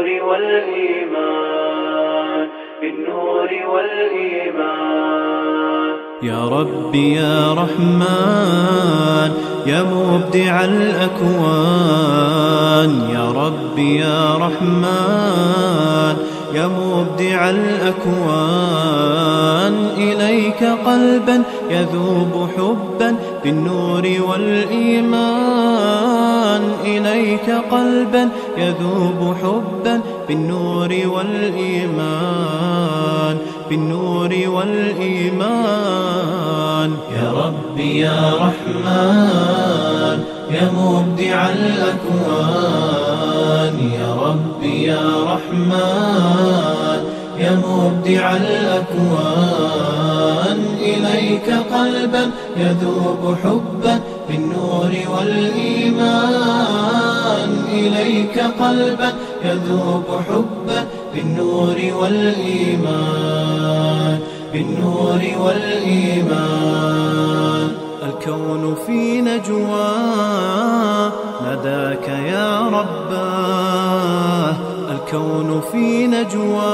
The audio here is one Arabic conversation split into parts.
والإيمان، بالنور والإيمان. يا ربي يا رحمن يا مبدع الأكوان، يا ربي يا رحمن يا مبدع الأكوان، إليك قلبا يذوب حبا بالنور والإيمان، إليك قلبا يذوب حبا بالنور والإيمان، بالنور والإيمان. يا ربي يا رحمن يا مبدع الأكوان، يا ربي يا رحمن يا مبدع الأكوان، إليك قلبا يذوب حبا بالنور والإيمان، إليك قلبا يذوب حبا بالنور والإيمان، بالنور والإيمان. الكون في نجوى نداك يا رباه، الكون في نجوى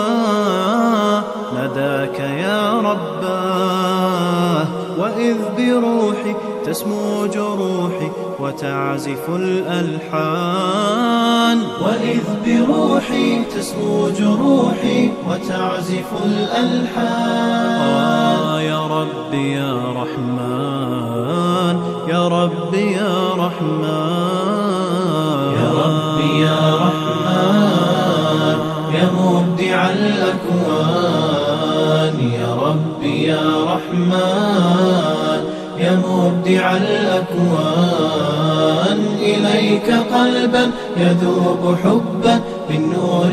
نداك يا رباه، وإذ بروحي تسمو جروحي وتعزف الألحان، وإذ بروحي تسمو جروحي وتعزف الألحان. يا ربي يا رحمن يا ربي يا رحمن، يا ربي يا رحمن يا مبدع الأكوان، يا ربي يا رحمن يا مبدع الأكوان، إليك قلبا يذوب حبا بالنور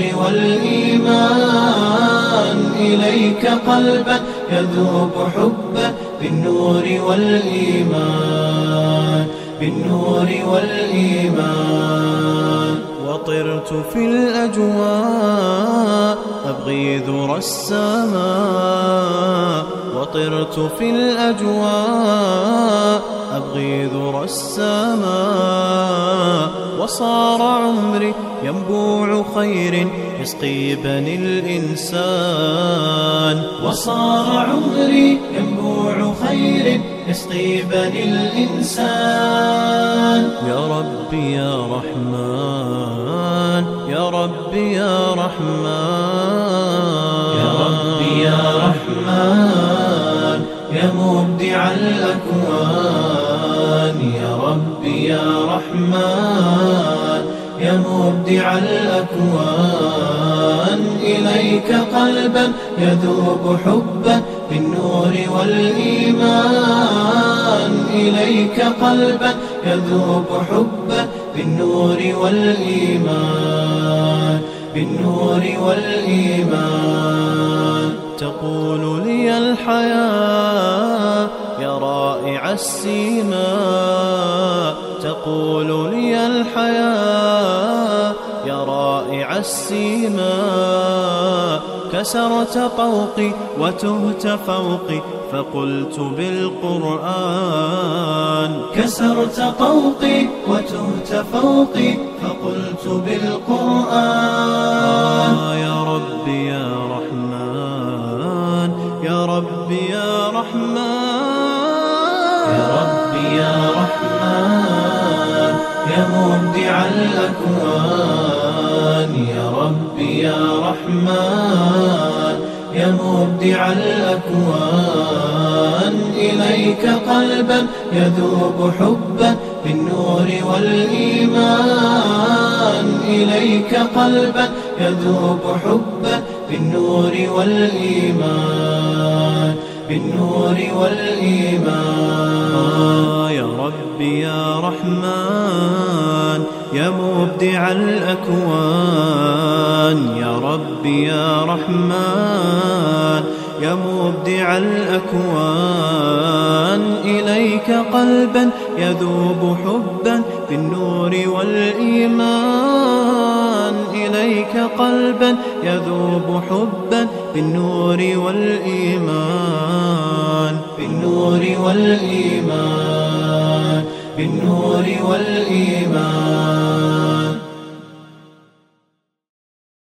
والإيمان، إليك قلبا يذوب حبا بالنور والإيمان، بالنور والإيمان. وطرت في الأجواء أبغي ذرى السماء، وطرت في الأجواء أبغي ذرى السماء، وصار عمري ينبوع خير يسقي بني الإنسان، وصار عمري ينبوع خير يسقي بني الإنسان. يا ربي يا رحمن يا ربي يا رحمن، يا ربي يا رحمن يا مبدع الأكوان، يا ربي يا رحمن يا مبدع الأكوان، إليك قلبا يذوب حبا بالنور والإيمان، إليك قلبا يذوب حبا بالنور والإيمان، بالنور والإيمان. تقول لي الحياة يا رائع السيماء، تقول لي الحياة يا رائع السيماء، كسرت طوقي وتهت فوقي فقلت بالقرآن، كسرت طوقي وتهت فوقي فقلت بالقرآن. يا ربي يا رحمن يا ربي يا رحمن، يا ربي يا رحمن يا مبدع الأكوان، يا ربي يا رحمن يا مبدع الأكوان، إليك قلبا يذوب حبا بالنور والإيمان، إليك قلبا يذوب حبا بالنور والإيمان، بالنور والإيمان. يا ربي يا رحمن يا مبدع الأكوان، يا ربي يا رحمن يا مبدع الأكوان، إليك قلبا يذوب حبا بالنور والإيمان، إليك قلبا يذوب حبا بالنور والإيمان، بالنور والإيمان، بالنور والإيمان.